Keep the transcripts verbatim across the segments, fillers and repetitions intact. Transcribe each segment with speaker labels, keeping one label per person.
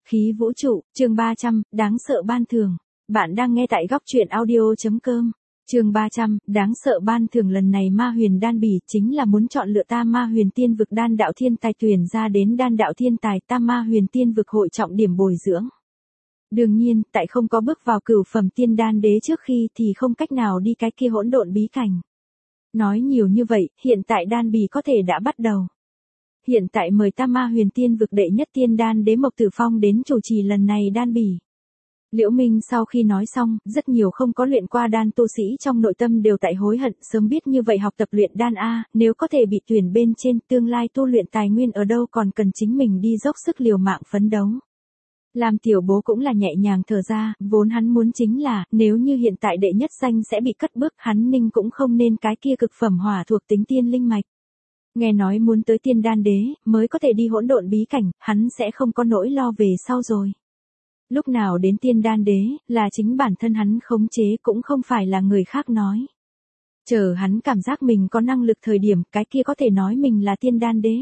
Speaker 1: Khí vũ trụ, chương ba trăm, đáng sợ ban thường. Bạn đang nghe tại góc truyện audio.com. Chương ba trăm, đáng sợ ban thường. Lần này Ma Huyền Đan Bỉ chính là muốn chọn lựa ta Ma Huyền Tiên Vực đan đạo thiên tài tuyển ra đến đan đạo thiên tài ta Ma Huyền Tiên Vực hội trọng điểm bồi dưỡng. Đương nhiên, tại không có bước vào cửu phẩm tiên đan đế trước khi thì không cách nào đi cái kia hỗn độn bí cảnh. Nói nhiều như vậy, hiện tại đan bỉ có thể đã bắt đầu. Hiện tại mời ta Ma Huyền Tiên Vực đệ nhất tiên đan đế Mộc Tử Phong đến chủ trì lần này đan bỉ. Liễu Minh sau khi nói xong, rất nhiều không có luyện qua đan tu sĩ trong nội tâm đều tại hối hận, sớm biết như vậy học tập luyện đan a, nếu có thể bị tuyển bên trên, tương lai tu luyện tài nguyên ở đâu còn cần chính mình đi dốc sức liều mạng phấn đấu. Làm tiểu bố cũng là nhẹ nhàng thở ra, vốn hắn muốn chính là, nếu như hiện tại đệ nhất danh sẽ bị cất bước, hắn Ninh cũng không nên cái kia cực phẩm hỏa thuộc tính tiên linh mạch. Nghe nói muốn tới tiên đan đế, mới có thể đi hỗn độn bí cảnh, hắn sẽ không có nỗi lo về sau rồi. Lúc nào đến tiên đan đế, là chính bản thân hắn khống chế cũng không phải là người khác nói. Chờ hắn cảm giác mình có năng lực thời điểm, cái kia có thể nói mình là tiên đan đế.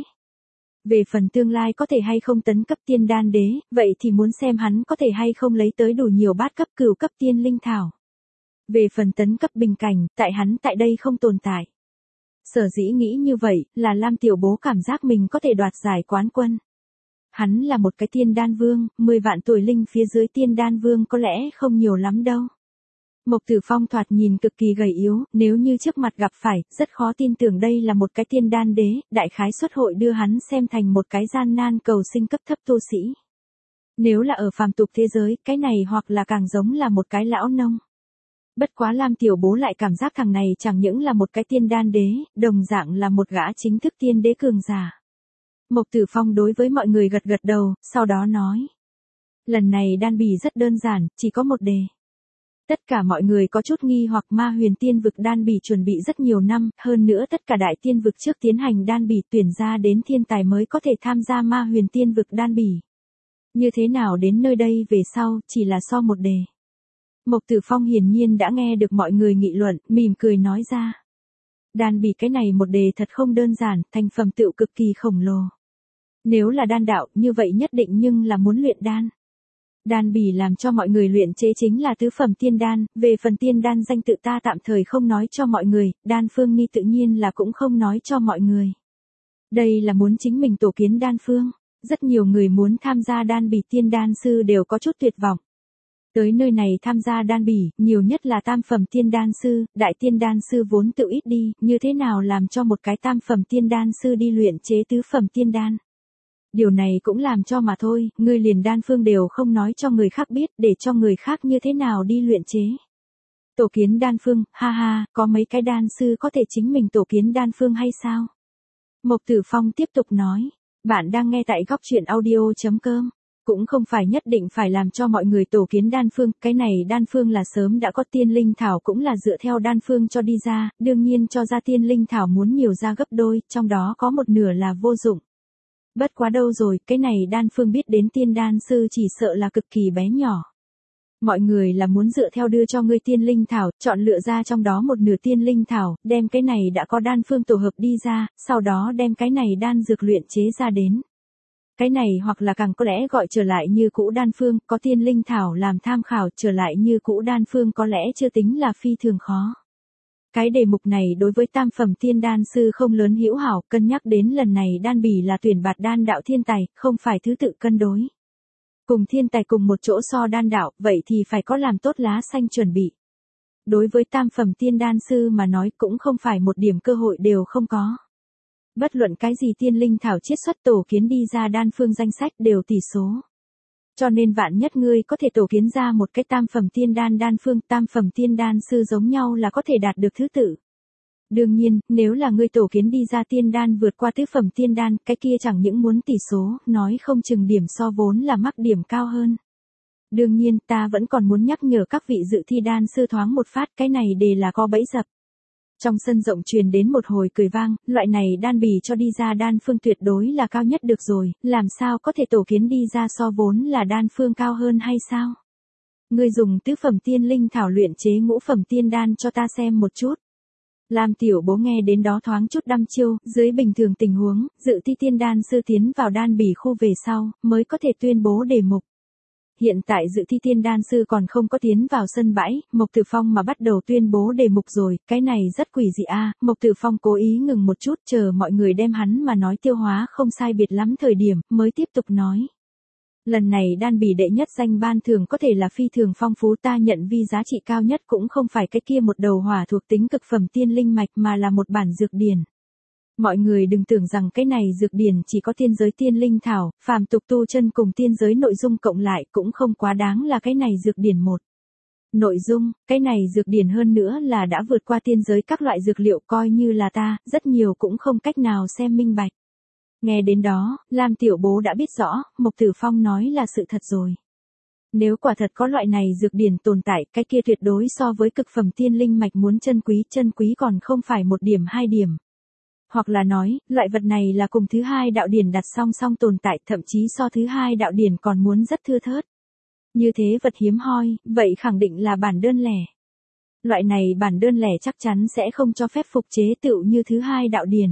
Speaker 1: Về phần tương lai có thể hay không tấn cấp tiên đan đế, vậy thì muốn xem hắn có thể hay không lấy tới đủ nhiều bát cấp cửu cấp tiên linh thảo. Về phần tấn cấp bình cảnh, tại hắn tại đây không tồn tại. Sở dĩ nghĩ như vậy, là Lam tiểu bố cảm giác mình có thể đoạt giải quán quân. Hắn là một cái tiên đan vương, mười vạn tuổi linh phía dưới tiên đan vương có lẽ không nhiều lắm đâu. Mộc Tử Phong thoạt nhìn cực kỳ gầy yếu, nếu như trước mặt gặp phải, rất khó tin tưởng đây là một cái tiên đan đế, đại khái xuất hội đưa hắn xem thành một cái gian nan cầu sinh cấp thấp tu sĩ. Nếu là ở phàm tục thế giới, cái này hoặc là càng giống là một cái lão nông. Bất quá Lam tiểu bố lại cảm giác thằng này chẳng những là một cái tiên đan đế, đồng dạng là một gã chính thức tiên đế cường giả. Mộc Tử Phong đối với mọi người gật gật đầu, sau đó nói. Lần này đan bỉ rất đơn giản, chỉ có một đề. Tất cả mọi người có chút nghi hoặc Ma Huyền Tiên Vực đan bỉ chuẩn bị rất nhiều năm, hơn nữa tất cả đại tiên vực trước tiến hành đan bỉ tuyển ra đến thiên tài mới có thể tham gia Ma Huyền Tiên Vực đan bỉ. Như thế nào đến nơi đây về sau, chỉ là so một đề. Mộc Tử Phong hiển nhiên đã nghe được mọi người nghị luận, mỉm cười nói ra. Đan bỉ cái này một đề thật không đơn giản, thành phẩm tựu cực kỳ khổng lồ. Nếu là đan đạo, như vậy nhất định nhưng là muốn luyện đan. Đan bỉ làm cho mọi người luyện chế chính là tứ phẩm tiên đan, về phần tiên đan danh tự ta tạm thời không nói cho mọi người, đan phương ni tự nhiên là cũng không nói cho mọi người. Đây là muốn chính mình tổ kiến đan phương, rất nhiều người muốn tham gia đan bỉ tiên đan sư đều có chút tuyệt vọng. Tới nơi này tham gia đan bỉ, nhiều nhất là tam phẩm tiên đan sư, đại tiên đan sư vốn tự ít đi, như thế nào làm cho một cái tam phẩm tiên đan sư đi luyện chế tứ phẩm tiên đan. Điều này cũng làm cho mà thôi, ngươi liền đan phương đều không nói cho người khác biết, để cho người khác như thế nào đi luyện chế. Tổ kiến đan phương, ha ha, có mấy cái đan sư có thể chính mình tổ kiến đan phương hay sao? Mộc Tử Phong tiếp tục nói, bạn đang nghe tại góc truyện audio.com. Cũng không phải nhất định phải làm cho mọi người tổ kiến đan phương, cái này đan phương là sớm đã có tiên linh thảo cũng là dựa theo đan phương cho đi ra, đương nhiên cho ra tiên linh thảo muốn nhiều ra gấp đôi, trong đó có một nửa là vô dụng. Bất quá đâu rồi, cái này đan phương biết đến tiên đan sư chỉ sợ là cực kỳ bé nhỏ. Mọi người là muốn dựa theo đưa cho ngươi tiên linh thảo, chọn lựa ra trong đó một nửa tiên linh thảo, đem cái này đã có đan phương tổ hợp đi ra, sau đó đem cái này đan dược luyện chế ra đến. Cái này hoặc là càng có lẽ gọi trở lại như cũ đan phương, có tiên linh thảo làm tham khảo, trở lại như cũ đan phương có lẽ chưa tính là phi thường khó. Cái đề mục này đối với tam phẩm tiên đan sư không lớn hữu hảo, cân nhắc đến lần này đan bỉ là tuyển bạt đan đạo thiên tài, không phải thứ tự cân đối. Cùng thiên tài cùng một chỗ so đan đạo, vậy thì phải có làm tốt lá xanh chuẩn bị. Đối với tam phẩm tiên đan sư mà nói cũng không phải một điểm cơ hội đều không có. Bất luận cái gì tiên linh thảo chiết xuất tổ kiến đi ra đan phương danh sách đều tỷ số. Cho nên vạn nhất ngươi có thể tổ kiến ra một cái tam phẩm tiên đan đan phương, tam phẩm tiên đan sư giống nhau là có thể đạt được thứ tự. Đương nhiên, nếu là ngươi tổ kiến đi ra tiên đan vượt qua tứ phẩm tiên đan, cái kia chẳng những muốn tỷ số, nói không chừng điểm so vốn là mắc điểm cao hơn. Đương nhiên, ta vẫn còn muốn nhắc nhở các vị dự thi đan sư thoáng một phát, cái này đề là có bẫy dập. Trong sân rộng truyền đến một hồi cười vang, loại này đan bỉ cho đi ra đan phương tuyệt đối là cao nhất được rồi, làm sao có thể tổ kiến đi ra so vốn là đan phương cao hơn hay sao? Ngươi dùng tứ phẩm tiên linh thảo luyện chế ngũ phẩm tiên đan cho ta xem một chút. Lam tiểu bố nghe đến đó thoáng chút đăm chiêu, dưới bình thường tình huống, dự thi tiên đan sư tiến vào đan bỉ khu về sau, mới có thể tuyên bố đề mục. hiện tại dự thi tiên đan sư còn không có tiến vào sân bãi, Mộc Tử Phong mà bắt đầu tuyên bố đề mục rồi, cái này rất quỷ dị a. Mộc Tử Phong cố ý ngừng một chút chờ mọi người đem hắn mà nói tiêu hóa không sai biệt lắm thời điểm, mới tiếp tục nói. Lần này đan bỉ đệ nhất danh ban thưởng có thể là phi thường phong phú, ta nhận vi giá trị cao nhất cũng không phải cái kia một đầu hỏa thuộc tính cực phẩm tiên linh mạch mà là một bản dược điển. Mọi người đừng tưởng rằng cái này dược điển chỉ có tiên giới tiên linh thảo, phàm tục tu chân cùng tiên giới nội dung cộng lại cũng không quá đáng là cái này dược điển một. Nội dung, cái này dược điển hơn nữa là đã vượt qua tiên giới các loại dược liệu, coi như là ta, rất nhiều cũng không cách nào xem minh bạch. Nghe đến đó, Lam Tiểu Bố đã biết rõ, Mộc Tử Phong nói là sự thật rồi. Nếu quả thật có loại này dược điển tồn tại, cái kia tuyệt đối so với cực phẩm tiên linh mạch muốn chân quý, chân quý còn không phải một điểm hai điểm. Hoặc là nói, loại vật này là cùng thứ hai đạo điển đặt song song tồn tại, thậm chí so thứ hai đạo điển còn muốn rất thưa thớt. Như thế vật hiếm hoi, vậy khẳng định là bản đơn lẻ. Loại này bản đơn lẻ chắc chắn sẽ không cho phép phục chế tựu như thứ hai đạo điển.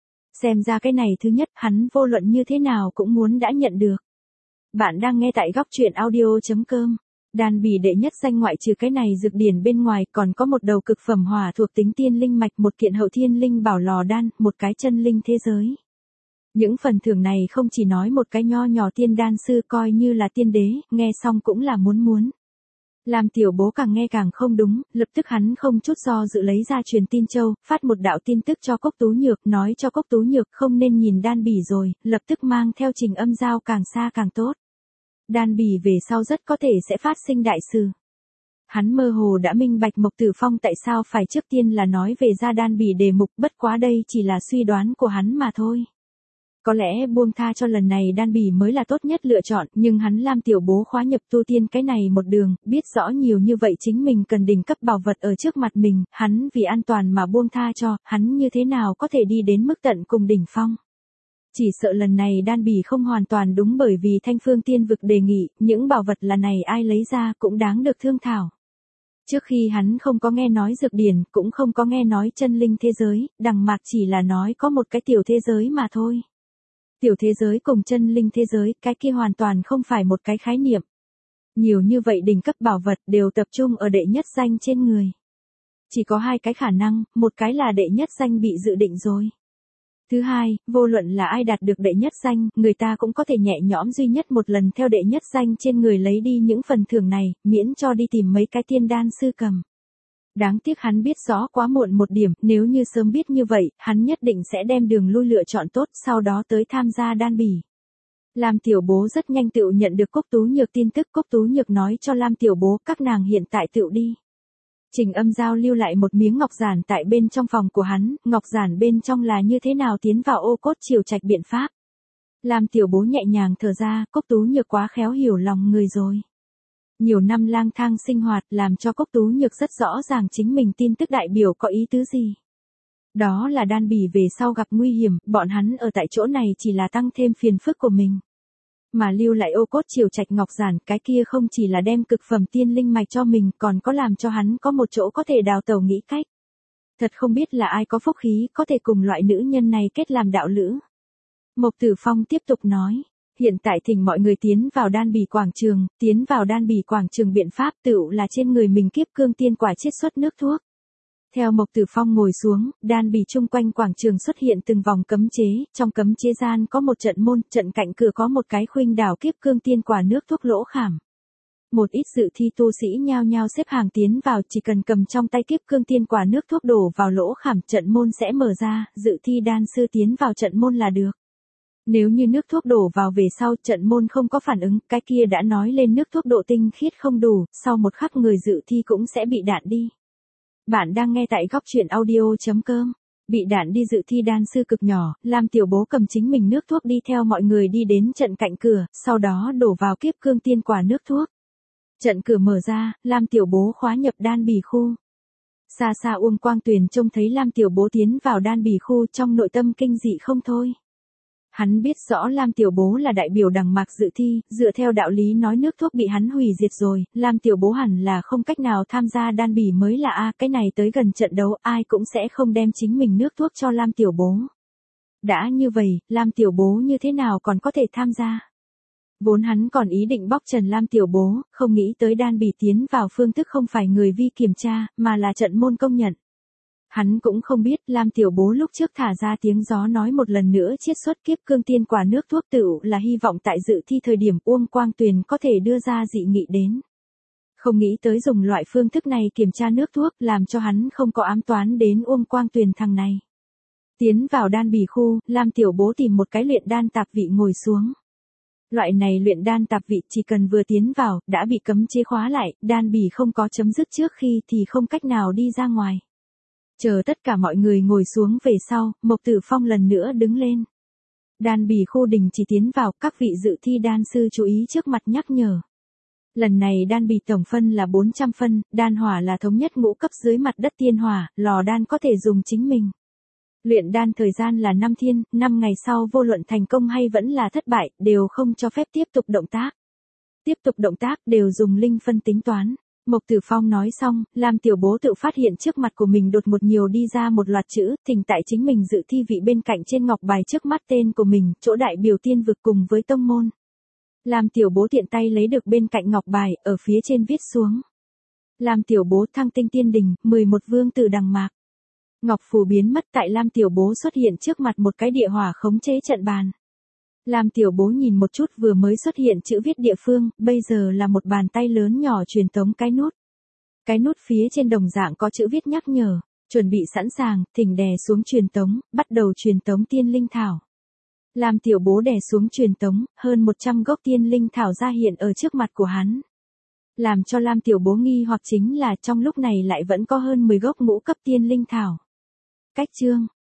Speaker 1: Xem ra cái này thứ nhất hắn vô luận như thế nào cũng muốn đã nhận được. Bạn đang nghe tại góc truyện audio.com. Đan bỉ đệ nhất danh ngoại trừ cái này dược điển bên ngoài còn có một đầu cực phẩm hỏa thuộc tính tiên linh mạch, một kiện hậu thiên linh bảo lò đan, một cái chân linh thế giới. Những phần thưởng này không chỉ nói một cái nho nhỏ tiên đan sư coi như là tiên đế, nghe xong cũng là muốn muốn. Làm Tiểu Bố càng nghe càng không đúng, lập tức hắn không chút do dự lấy ra truyền tin châu, phát một đạo tin tức cho Cốc Tú Nhược, nói cho Cốc Tú Nhược không nên nhìn đan bỉ rồi, lập tức mang theo Trình Âm Giao càng xa càng tốt. Đan bỉ về sau rất có thể sẽ phát sinh đại sự. Hắn mơ hồ đã minh bạch Mộc Tử Phong tại sao phải trước tiên là nói về ra đan bỉ đề mục, bất quá đây chỉ là suy đoán của hắn mà thôi. Có lẽ buông tha cho lần này đan bỉ mới là tốt nhất lựa chọn, nhưng hắn Lam Tiểu Bố khóa nhập tu tiên cái này một đường, biết rõ nhiều như vậy chính mình cần đỉnh cấp bảo vật ở trước mặt mình, hắn vì an toàn mà buông tha cho, hắn như thế nào có thể đi đến mức tận cùng đỉnh phong. Chỉ sợ lần này đan bỉ không hoàn toàn đúng, bởi vì Thanh Phương Tiên Vực đề nghị, những bảo vật là này ai lấy ra cũng đáng được thương thảo. Trước khi hắn không có nghe nói dược điển, cũng không có nghe nói chân linh thế giới, đằng mạc chỉ là nói có một cái tiểu thế giới mà thôi. Tiểu thế giới cùng chân linh thế giới, cái kia hoàn toàn không phải một cái khái niệm. Nhiều như vậy đỉnh cấp bảo vật đều tập trung ở đệ nhất danh trên người. Chỉ có hai cái khả năng, một cái là đệ nhất danh bị dự định rồi. Thứ hai, vô luận là ai đạt được đệ nhất danh, người ta cũng có thể nhẹ nhõm duy nhất một lần theo đệ nhất danh trên người lấy đi những phần thưởng này, miễn cho đi tìm mấy cái tiên đan sư cầm. Đáng tiếc hắn biết rõ quá muộn một điểm, nếu như sớm biết như vậy, hắn nhất định sẽ đem đường lui lựa chọn tốt, sau đó tới tham gia đan bỉ. Lam Tiểu Bố rất nhanh tựu nhận được Cốc Tú Nhược tin tức, Cốc Tú Nhược nói cho Lam Tiểu Bố các nàng hiện tại tựu đi. Trình Âm Giao lưu lại một miếng ngọc giản tại bên trong phòng của hắn, ngọc giản bên trong là như thế nào tiến vào ô cốt triều trạch biện pháp. Lam Tiểu Bố nhẹ nhàng thở ra, Cốc Tú Nhược quá khéo hiểu lòng người rồi. Nhiều năm lang thang sinh hoạt làm cho Cốc Tú Nhược rất rõ ràng chính mình tin tức đại biểu có ý tứ gì. Đó là đan bỉ về sau gặp nguy hiểm, bọn hắn ở tại chỗ này chỉ là tăng thêm phiền phức của mình. Mà lưu lại ô cốt triều trạch ngọc giản, cái kia không chỉ là đem cực phẩm tiên linh mạch cho mình, còn có làm cho hắn có một chỗ có thể đào tẩu nghĩ cách. Thật không biết là ai có phúc khí có thể cùng loại nữ nhân này kết làm đạo lữ. Mộc Tử Phong tiếp tục nói. Hiện tại thỉnh mọi người tiến vào đan bỉ quảng trường, tiến vào đan bỉ quảng trường biện pháp tựu là trên người mình kiếp cương tiên quả chiết xuất nước thuốc. Theo Mộc Tử Phong ngồi xuống, đan bỉ chung quanh quảng trường xuất hiện từng vòng cấm chế, trong cấm chế gian có một trận môn, trận cạnh cửa có một cái khuynh đảo kiếp cương tiên quả nước thuốc lỗ khảm. Một ít dự thi tu sĩ nhao nhao xếp hàng tiến vào, chỉ cần cầm trong tay kiếp cương tiên quả nước thuốc đổ vào lỗ khảm, trận môn sẽ mở ra, dự thi đan sư tiến vào trận môn là được. Nếu như nước thuốc đổ vào về sau trận môn không có phản ứng, cái kia đã nói lên nước thuốc độ tinh khiết không đủ, sau một khắc người dự thi cũng sẽ bị đạn đi. Bạn đang nghe tại góc truyện audio.com. Bị đạn đi dự thi đan sư cực nhỏ, Lam Tiểu Bố cầm chính mình nước thuốc đi theo mọi người đi đến trận cạnh cửa, sau đó đổ vào kiếp cương tiên quả nước thuốc. Trận cửa mở ra, Lam Tiểu Bố khóa nhập đan bỉ khu. Xa xa Uông Quang Tuyền trông thấy Lam Tiểu Bố tiến vào đan bỉ khu trong nội tâm kinh dị không thôi. Hắn biết rõ Lam Tiểu Bố là đại biểu đằng mạc dự thi, dựa theo đạo lý nói nước thuốc bị hắn hủy diệt rồi, Lam Tiểu Bố hẳn là không cách nào tham gia đan bỉ mới là a, cái này tới gần trận đấu ai cũng sẽ không đem chính mình nước thuốc cho Lam Tiểu Bố. Đã như vậy, Lam Tiểu Bố như thế nào còn có thể tham gia? Vốn hắn còn ý định bóc trần Lam Tiểu Bố, không nghĩ tới Đan Bỉ tiến vào phương thức không phải người vi kiểm tra, mà là trận môn công nhận. Hắn cũng không biết Lam Tiểu Bố lúc trước thả ra tiếng gió nói một lần nữa chiết xuất kiếp cương tiên quả nước thuốc tựu là hy vọng tại dự thi thời điểm Uông Quang Tuyền có thể đưa ra dị nghị đến. Không nghĩ tới dùng loại phương thức này kiểm tra nước thuốc làm cho hắn không có ám toán đến Uông Quang Tuyền thằng này. Tiến vào Đan Bỉ khu, Lam Tiểu Bố tìm một cái luyện đan tạp vị ngồi xuống. Loại này luyện đan tạp vị chỉ cần vừa tiến vào, đã bị cấm chế khóa lại, Đan Bỉ không có chấm dứt trước khi thì không cách nào đi ra ngoài. Chờ tất cả mọi người ngồi xuống về sau, Mộc Tử Phong lần nữa đứng lên. Đan Bỉ khu đình chỉ tiến vào, các vị dự thi đan sư chú ý trước mặt nhắc nhở. Lần này Đan Bỉ tổng phân là bốn trăm phân, đan hỏa là thống nhất ngũ cấp dưới mặt đất tiên hỏa, lò đan có thể dùng chính mình. Luyện đan thời gian là năm thiên, năm ngày sau vô luận thành công hay vẫn là thất bại, đều không cho phép tiếp tục động tác. Tiếp tục động tác đều dùng linh phân tính toán. Mộc Tử Phong nói xong, Lam Tiểu Bố tự phát hiện trước mặt của mình đột một nhiều đi ra một loạt chữ, thỉnh tại chính mình dự thi vị bên cạnh trên ngọc bài trước mắt tên của mình, chỗ đại biểu tiên vực cùng với tông môn. Lam Tiểu Bố tiện tay lấy được bên cạnh ngọc bài, ở phía trên viết xuống. Lam Tiểu Bố Thăng Tinh Tiên Đình, mười một vương tử đằng mạc. Ngọc phù biến mất tại Lam Tiểu Bố xuất hiện trước mặt một cái địa hỏa khống chế trận bàn. Lam Tiểu Bố nhìn một chút vừa mới xuất hiện chữ viết địa phương, bây giờ là một bàn tay lớn nhỏ truyền tống cái nút. Cái nút phía trên đồng dạng có chữ viết nhắc nhở, chuẩn bị sẵn sàng, thỉnh đè xuống truyền tống, bắt đầu truyền tống tiên linh thảo. Lam Tiểu Bố đè xuống truyền tống, hơn một trăm gốc tiên linh thảo ra hiện ở trước mặt của hắn. Làm cho Lam Tiểu Bố nghi hoặc chính là trong lúc này lại vẫn có hơn mười gốc ngũ cấp tiên linh thảo. Cách chương